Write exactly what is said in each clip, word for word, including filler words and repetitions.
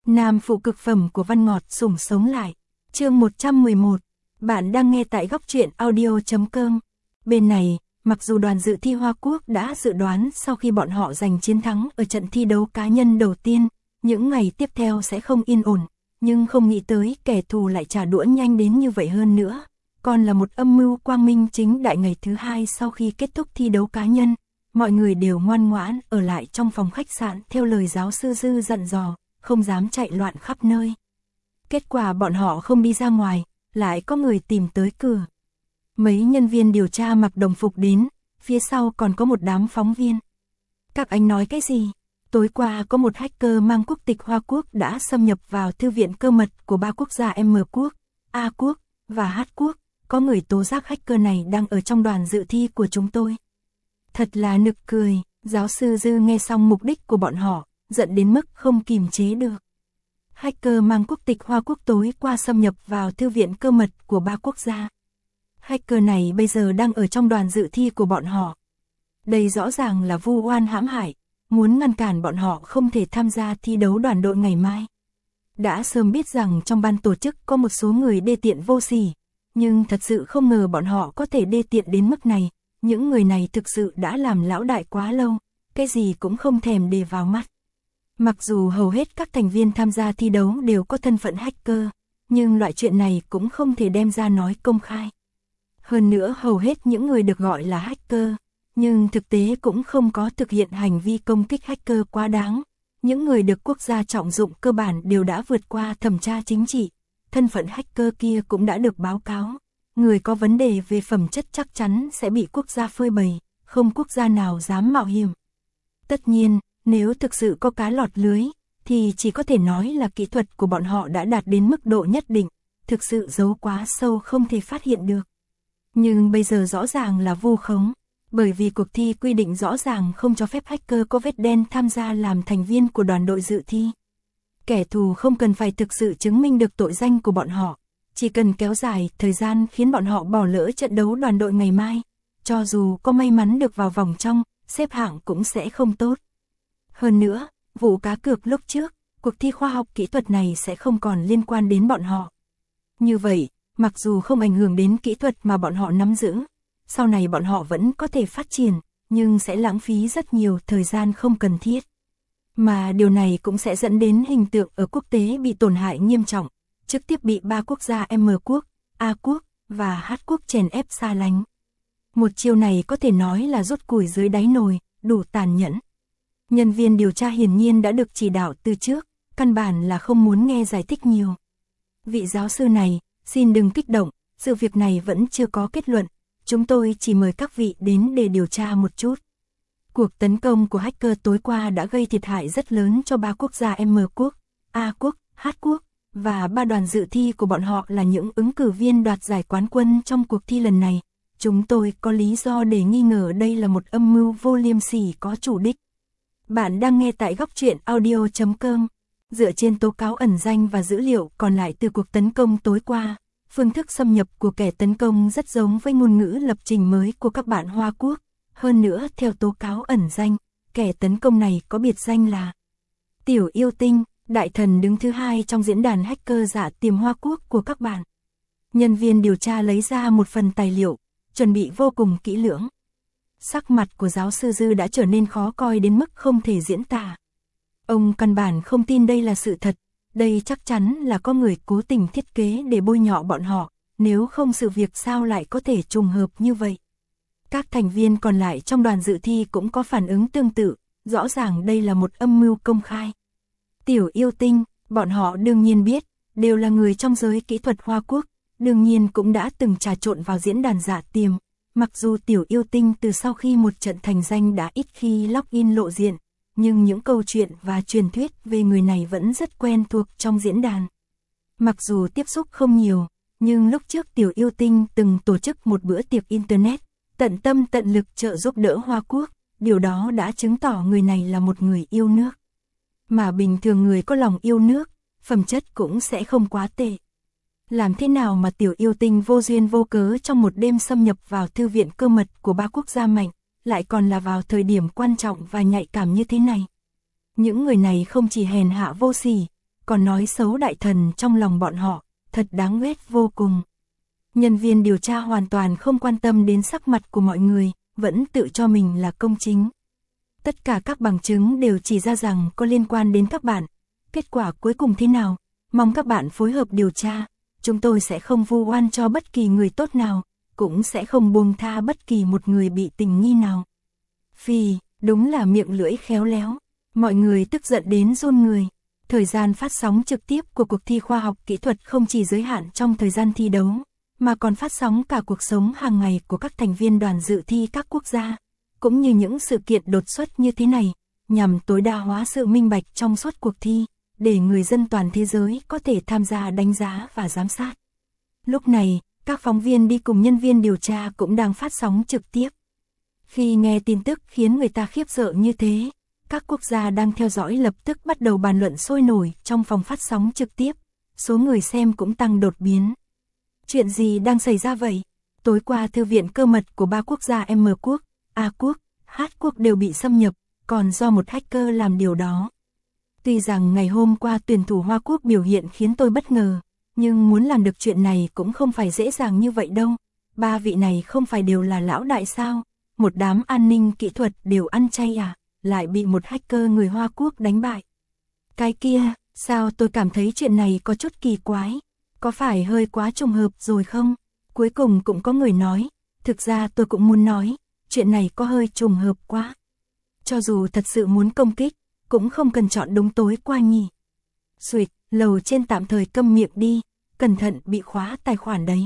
Nam phụ cực phẩm của Văn Ngọt sủng sống lại. Chương một trăm mười một. Bạn đang nghe tại góc truyện audio chấm com. Bên này, mặc dù đoàn dự thi Hoa Quốc đã dự đoán sau khi bọn họ giành chiến thắng ở trận thi đấu cá nhân đầu tiên, những ngày tiếp theo sẽ không yên ổn, nhưng không nghĩ tới kẻ thù lại trả đũa nhanh đến như vậy hơn nữa. Còn là một âm mưu quang minh chính đại. Ngày thứ hai sau khi kết thúc thi đấu cá nhân, mọi người đều ngoan ngoãn ở lại trong phòng khách sạn theo lời giáo sư Dư dặn dò, không dám chạy loạn khắp nơi. Kết quả bọn họ không đi ra ngoài, lại có người tìm tới cửa. Mấy nhân viên điều tra mặc đồng phục đến, phía sau còn có một đám phóng viên. Các anh nói cái gì? Tối qua có một hacker mang quốc tịch Hoa Quốc đã xâm nhập vào thư viện cơ mật của ba quốc gia M quốc, A quốc và H quốc. Có người tố giác hacker này đang ở trong đoàn dự thi của chúng tôi. Thật là nực cười. Giáo sư Dư nghe xong mục đích của bọn họ, giận đến mức không kìm chế được. Hacker mang quốc tịch Hoa Quốc tối qua xâm nhập vào thư viện cơ mật của ba quốc gia. Hacker này bây giờ đang ở trong đoàn dự thi của bọn họ. Đây rõ ràng là vu oan hãm hại, muốn ngăn cản bọn họ không thể tham gia thi đấu đoàn đội ngày mai. Đã sớm biết rằng trong ban tổ chức có một số người đê tiện vô sỉ, nhưng thật sự không ngờ bọn họ có thể đê tiện đến mức này. Những người này thực sự đã làm lão đại quá lâu, cái gì cũng không thèm để vào mắt. Mặc dù hầu hết các thành viên tham gia thi đấu đều có thân phận hacker, nhưng loại chuyện này cũng không thể đem ra nói công khai. Hơn nữa hầu hết những người được gọi là hacker, nhưng thực tế cũng không có thực hiện hành vi công kích hacker quá đáng. Những người được quốc gia trọng dụng cơ bản đều đã vượt qua thẩm tra chính trị, thân phận hacker kia cũng đã được báo cáo. Người có vấn đề về phẩm chất chắc chắn sẽ bị quốc gia phơi bày, không quốc gia nào dám mạo hiểm. Tất nhiên, nếu thực sự có cá lọt lưới, thì chỉ có thể nói là kỹ thuật của bọn họ đã đạt đến mức độ nhất định, thực sự giấu quá sâu không thể phát hiện được. Nhưng bây giờ rõ ràng là vu khống, bởi vì cuộc thi quy định rõ ràng không cho phép hacker có vết đen tham gia làm thành viên của đoàn đội dự thi. Kẻ thù không cần phải thực sự chứng minh được tội danh của bọn họ, chỉ cần kéo dài thời gian khiến bọn họ bỏ lỡ trận đấu đoàn đội ngày mai, cho dù có may mắn được vào vòng trong, xếp hạng cũng sẽ không tốt. Hơn nữa, vụ cá cược lúc trước, cuộc thi khoa học kỹ thuật này sẽ không còn liên quan đến bọn họ. Như vậy, mặc dù không ảnh hưởng đến kỹ thuật mà bọn họ nắm giữ, sau này bọn họ vẫn có thể phát triển, nhưng sẽ lãng phí rất nhiều thời gian không cần thiết. Mà điều này cũng sẽ dẫn đến hình tượng ở quốc tế bị tổn hại nghiêm trọng, trực tiếp bị ba quốc gia M quốc, A quốc và H quốc chèn ép xa lánh. Một chiêu này có thể nói là rút củi dưới đáy nồi, đủ tàn nhẫn. Nhân viên điều tra hiển nhiên đã được chỉ đạo từ trước, căn bản là không muốn nghe giải thích nhiều. Vị giáo sư này, xin đừng kích động, sự việc này vẫn chưa có kết luận, chúng tôi chỉ mời các vị đến để điều tra một chút. Cuộc tấn công của hacker tối qua đã gây thiệt hại rất lớn cho ba quốc gia M quốc, A quốc, H quốc, và ba đoàn dự thi của bọn họ là những ứng cử viên đoạt giải quán quân trong cuộc thi lần này. Chúng tôi có lý do để nghi ngờ đây là một âm mưu vô liêm sỉ có chủ đích. Bạn đang nghe tại góc truyện audio chấm com. Dựa trên tố cáo ẩn danh và dữ liệu còn lại từ cuộc tấn công tối qua, phương thức xâm nhập của kẻ tấn công rất giống với ngôn ngữ lập trình mới của các bạn Hoa Quốc. Hơn nữa, theo tố cáo ẩn danh, kẻ tấn công này có biệt danh là Tiểu Yêu Tinh, đại thần đứng thứ hai trong diễn đàn hacker giả tiềm Hoa Quốc của các bạn. Nhân viên điều tra lấy ra một phần tài liệu, chuẩn bị vô cùng kỹ lưỡng. Sắc mặt của giáo sư Dư đã trở nên khó coi đến mức không thể diễn tả. Ông căn bản không tin đây là sự thật, đây chắc chắn là có người cố tình thiết kế để bôi nhọ bọn họ, nếu không sự việc sao lại có thể trùng hợp như vậy. Các thành viên còn lại trong đoàn dự thi cũng có phản ứng tương tự, rõ ràng đây là một âm mưu công khai. Tiểu Yêu Tinh, bọn họ đương nhiên biết, đều là người trong giới kỹ thuật Hoa Quốc, đương nhiên cũng đã từng trà trộn vào diễn đàn giả tiềm. Mặc dù Tiểu Yêu Tinh từ sau khi một trận thành danh đã ít khi login lộ diện, nhưng những câu chuyện và truyền thuyết về người này vẫn rất quen thuộc trong diễn đàn. Mặc dù tiếp xúc không nhiều, nhưng lúc trước Tiểu Yêu Tinh từng tổ chức một bữa tiệc Internet, tận tâm tận lực trợ giúp đỡ Hoa Quốc, điều đó đã chứng tỏ người này là một người yêu nước. Mà bình thường người có lòng yêu nước, phẩm chất cũng sẽ không quá tệ. Làm thế nào mà Tiểu Yêu Tinh vô duyên vô cớ trong một đêm xâm nhập vào thư viện cơ mật của ba quốc gia mạnh, lại còn là vào thời điểm quan trọng và nhạy cảm như thế này? Những người này không chỉ hèn hạ vô sỉ, còn nói xấu đại thần trong lòng bọn họ, thật đáng ghét vô cùng. Nhân viên điều tra hoàn toàn không quan tâm đến sắc mặt của mọi người, vẫn tự cho mình là công chính. Tất cả các bằng chứng đều chỉ ra rằng có liên quan đến các bạn. Kết quả cuối cùng thế nào? Mong các bạn phối hợp điều tra. Chúng tôi sẽ không vu oan cho bất kỳ người tốt nào, cũng sẽ không buông tha bất kỳ một người bị tình nghi nào. Phì, đúng là miệng lưỡi khéo léo. Mọi người tức giận đến run người. Thời gian phát sóng trực tiếp của cuộc thi khoa học kỹ thuật không chỉ giới hạn trong thời gian thi đấu, mà còn phát sóng cả cuộc sống hàng ngày của các thành viên đoàn dự thi các quốc gia, cũng như những sự kiện đột xuất như thế này, nhằm tối đa hóa sự minh bạch trong suốt cuộc thi, để người dân toàn thế giới có thể tham gia đánh giá và giám sát. Lúc này, các phóng viên đi cùng nhân viên điều tra cũng đang phát sóng trực tiếp. Khi nghe tin tức khiến người ta khiếp sợ như thế, các quốc gia đang theo dõi lập tức bắt đầu bàn luận sôi nổi trong phòng phát sóng trực tiếp, số người xem cũng tăng đột biến. Chuyện gì đang xảy ra vậy? Tối qua thư viện cơ mật của ba quốc gia M quốc, A quốc, H quốc đều bị xâm nhập, còn do một hacker làm điều đó. Tuy rằng ngày hôm qua tuyển thủ Hoa Quốc biểu hiện khiến tôi bất ngờ, nhưng muốn làm được chuyện này cũng không phải dễ dàng như vậy đâu. Ba vị này không phải đều là lão đại sao? Một đám an ninh kỹ thuật đều ăn chay à? Lại bị một hacker người Hoa Quốc đánh bại. Cái kia, sao tôi cảm thấy chuyện này có chút kỳ quái? Có phải hơi quá trùng hợp rồi không? Cuối cùng cũng có người nói, thực ra tôi cũng muốn nói, chuyện này có hơi trùng hợp quá. Cho dù thật sự muốn công kích, cũng không cần chọn đúng tối qua nhỉ. Xuyệt, lầu trên tạm thời câm miệng đi, cẩn thận bị khóa tài khoản đấy.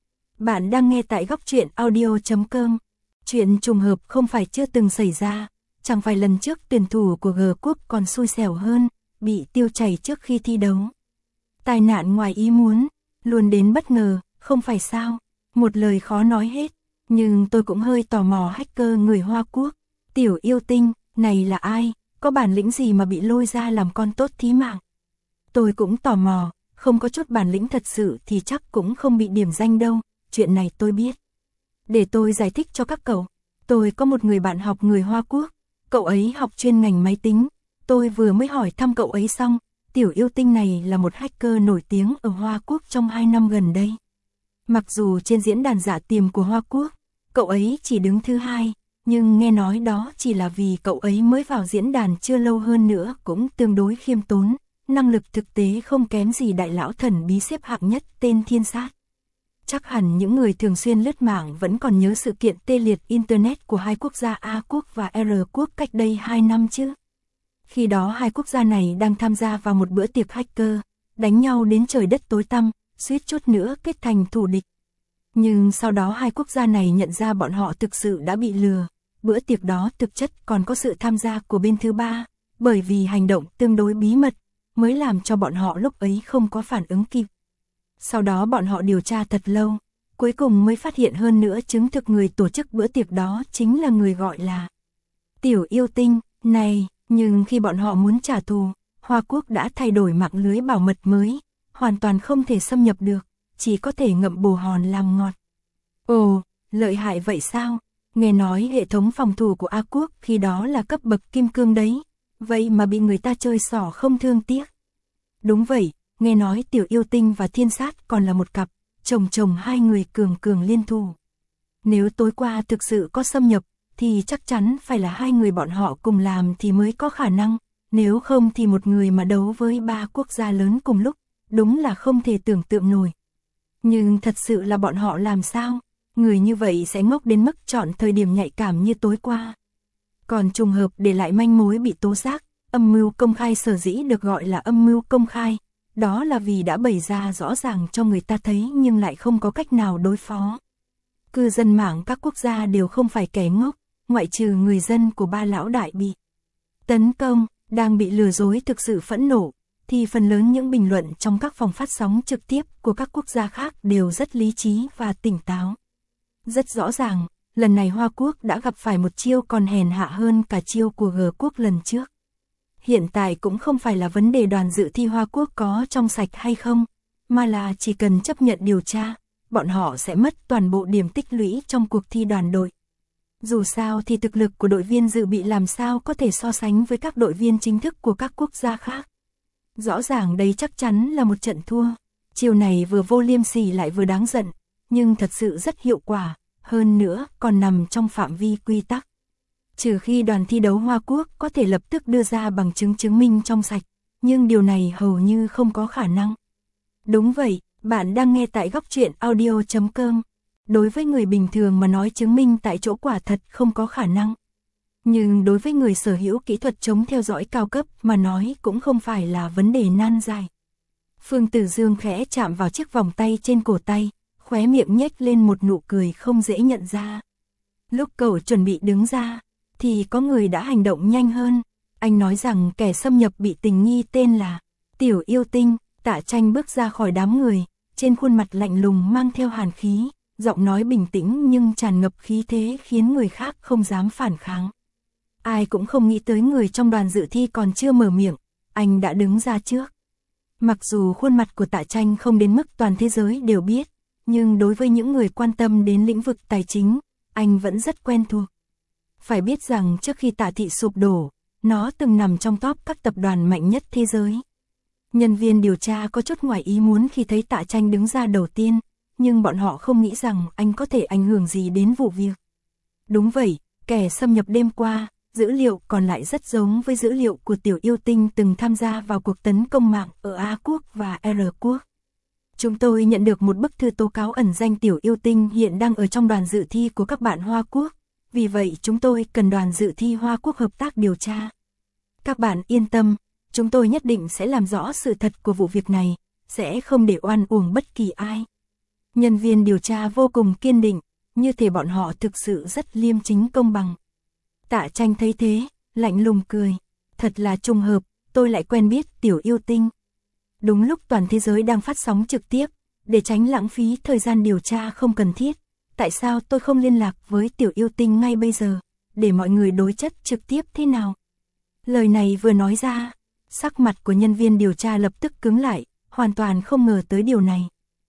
Bạn đang nghe tại góc truyện audio chấm com. Chuyện trùng hợp không phải chưa từng xảy ra, chẳng phải lần trước tuyển thủ của G quốc còn xui xẻo hơn, bị tiêu chảy trước khi thi đấu. Tai nạn ngoài ý muốn, luôn đến bất ngờ, không phải sao? Một lời khó nói hết, nhưng tôi cũng hơi tò mò hacker người Hoa Quốc. Tiểu yêu tinh, này là ai? Có bản lĩnh gì mà bị lôi ra làm con tốt thí mạng? Tôi cũng tò mò, không có chút bản lĩnh thật sự thì chắc cũng không bị điểm danh đâu, chuyện này tôi biết. Để tôi giải thích cho các cậu, tôi có một người bạn học người Hoa Quốc, cậu ấy học chuyên ngành máy tính, tôi vừa mới hỏi thăm cậu ấy xong, tiểu yêu tinh này là một hacker nổi tiếng ở Hoa Quốc trong hai năm gần đây. Mặc dù trên diễn đàn giả tiềm của Hoa Quốc, cậu ấy chỉ đứng thứ hai, nhưng nghe nói đó chỉ là vì cậu ấy mới vào diễn đàn chưa lâu, hơn nữa cũng tương đối khiêm tốn, năng lực thực tế không kém gì đại lão thần bí xếp hạng nhất tên Thiên Sát. Chắc hẳn những người thường xuyên lướt mạng vẫn còn nhớ sự kiện tê liệt Internet của hai quốc gia A quốc và R quốc cách đây hai năm chứ. Khi đó hai quốc gia này đang tham gia vào một bữa tiệc hacker, đánh nhau đến trời đất tối tăm, suýt chút nữa kết thành thù địch. Nhưng sau đó hai quốc gia này nhận ra bọn họ thực sự đã bị lừa, bữa tiệc đó thực chất còn có sự tham gia của bên thứ ba, bởi vì hành động tương đối bí mật, mới làm cho bọn họ lúc ấy không có phản ứng kịp. Sau đó bọn họ điều tra thật lâu, cuối cùng mới phát hiện hơn nữa chứng thực người tổ chức bữa tiệc đó chính là người gọi là Tiểu yêu tinh này, nhưng khi bọn họ muốn trả thù, Hoa Quốc đã thay đổi mạng lưới bảo mật mới, hoàn toàn không thể xâm nhập được, chỉ có thể ngậm bồ hòn làm ngọt. Ồ, lợi hại vậy sao? Nghe nói hệ thống phòng thủ của A quốc khi đó là cấp bậc kim cương đấy, vậy mà bị người ta chơi xỏ không thương tiếc. Đúng vậy, nghe nói tiểu yêu tinh và Thiên Sát còn là một cặp, chồng chồng hai người cường cường liên thủ. Nếu tối qua thực sự có xâm nhập, thì chắc chắn phải là hai người bọn họ cùng làm thì mới có khả năng, nếu không thì một người mà đấu với ba quốc gia lớn cùng lúc, đúng là không thể tưởng tượng nổi. Nhưng thật sự là bọn họ làm sao? Người như vậy sẽ ngốc đến mức chọn thời điểm nhạy cảm như tối qua. Còn trùng hợp để lại manh mối bị tố giác, âm mưu công khai sở dĩ được gọi là âm mưu công khai, đó là vì đã bày ra rõ ràng cho người ta thấy nhưng lại không có cách nào đối phó. Cư dân mạng các quốc gia đều không phải kẻ ngốc, ngoại trừ người dân của ba lão đại bị tấn công, đang bị lừa dối thực sự phẫn nộ, thì phần lớn những bình luận trong các phòng phát sóng trực tiếp của các quốc gia khác đều rất lý trí và tỉnh táo. Rất rõ ràng, lần này Hoa Quốc đã gặp phải một chiêu còn hèn hạ hơn cả chiêu của G quốc lần trước. Hiện tại cũng không phải là vấn đề đoàn dự thi Hoa Quốc có trong sạch hay không, mà là chỉ cần chấp nhận điều tra, bọn họ sẽ mất toàn bộ điểm tích lũy trong cuộc thi đoàn đội. Dù sao thì thực lực của đội viên dự bị làm sao có thể so sánh với các đội viên chính thức của các quốc gia khác. Rõ ràng đây chắc chắn là một trận thua. Chiêu này vừa vô liêm sỉ lại vừa đáng giận, nhưng thật sự rất hiệu quả, hơn nữa còn nằm trong phạm vi quy tắc. Trừ khi đoàn thi đấu Hoa Quốc có thể lập tức đưa ra bằng chứng chứng minh trong sạch, nhưng điều này hầu như không có khả năng. Đúng vậy, bạn đang nghe tại góc truyện audio chấm com. Đối với người bình thường mà nói chứng minh tại chỗ quả thật không có khả năng. Nhưng đối với người sở hữu kỹ thuật chống theo dõi cao cấp mà nói cũng không phải là vấn đề nan giải. Phương Tử Dương khẽ chạm vào chiếc vòng tay trên cổ tay, khóe miệng nhếch lên một nụ cười không dễ nhận ra. Lúc cậu chuẩn bị đứng ra, thì có người đã hành động nhanh hơn. Anh nói rằng kẻ xâm nhập bị tình nghi tên là Tiểu Yêu Tinh. Tạ Tranh bước ra khỏi đám người, trên khuôn mặt lạnh lùng mang theo hàn khí, giọng nói bình tĩnh nhưng tràn ngập khí thế khiến người khác không dám phản kháng. Ai cũng không nghĩ tới người trong đoàn dự thi còn chưa mở miệng, anh đã đứng ra trước. Mặc dù khuôn mặt của Tạ Tranh không đến mức toàn thế giới đều biết, nhưng đối với những người quan tâm đến lĩnh vực tài chính, anh vẫn rất quen thuộc. Phải biết rằng trước khi Tạ thị sụp đổ, nó từng nằm trong top các tập đoàn mạnh nhất thế giới. Nhân viên điều tra có chút ngoài ý muốn khi thấy Tạ Tranh đứng ra đầu tiên, nhưng bọn họ không nghĩ rằng anh có thể ảnh hưởng gì đến vụ việc. Đúng vậy, kẻ xâm nhập đêm qua, dữ liệu còn lại rất giống với dữ liệu của Tiểu Yêu Tinh từng tham gia vào cuộc tấn công mạng ở A Quốc và R Quốc. Chúng tôi nhận được một bức thư tố cáo ẩn danh Tiểu Yêu Tinh hiện đang ở trong đoàn dự thi của các bạn Hoa Quốc, vì vậy chúng tôi cần đoàn dự thi Hoa Quốc hợp tác điều tra. Các bạn yên tâm, chúng tôi nhất định sẽ làm rõ sự thật của vụ việc này, sẽ không để oan uổng bất kỳ ai. Nhân viên điều tra vô cùng kiên định, như thể bọn họ thực sự rất liêm chính công bằng. Tạ Tranh thấy thế, lạnh lùng cười. Thật là trùng hợp, tôi lại quen biết Tiểu Yêu Tinh. Đúng lúc toàn thế giới đang phát sóng trực tiếp, để tránh lãng phí thời gian điều tra không cần thiết, tại sao tôi không liên lạc với Tiểu Yêu Tinh ngay bây giờ, để mọi người đối chất trực tiếp thế nào? Lời này vừa nói ra, sắc mặt của nhân viên điều tra lập tức cứng lại, hoàn toàn không ngờ tới điều này.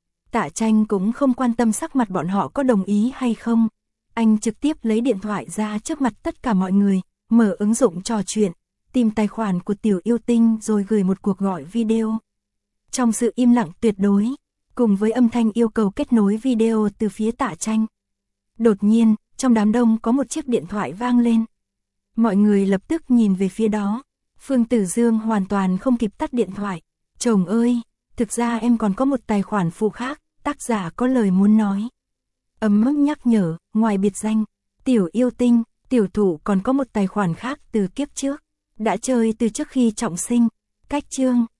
Tạ Tranh cũng không quan tâm sắc mặt bọn họ có đồng ý hay không. Anh trực tiếp lấy điện thoại ra trước mặt tất cả mọi người, mở ứng dụng trò chuyện, tìm tài khoản của Tiểu Yêu Tinh rồi gửi một cuộc gọi video. Trong sự im lặng tuyệt đối, cùng với âm thanh yêu cầu kết nối video từ phía Tạ Tranh, đột nhiên, trong đám đông có một chiếc điện thoại vang lên. Mọi người lập tức nhìn về phía đó. Phương Tử Dương hoàn toàn không kịp tắt điện thoại. Chồng ơi, thực ra em còn có một tài khoản phụ khác, tác giả có lời muốn nói. Ấm mức nhắc nhở, ngoài biệt danh Tiểu Yêu Tinh, tiểu thủ còn có một tài khoản khác từ kiếp trước, đã chơi từ trước khi trọng sinh. Cách chương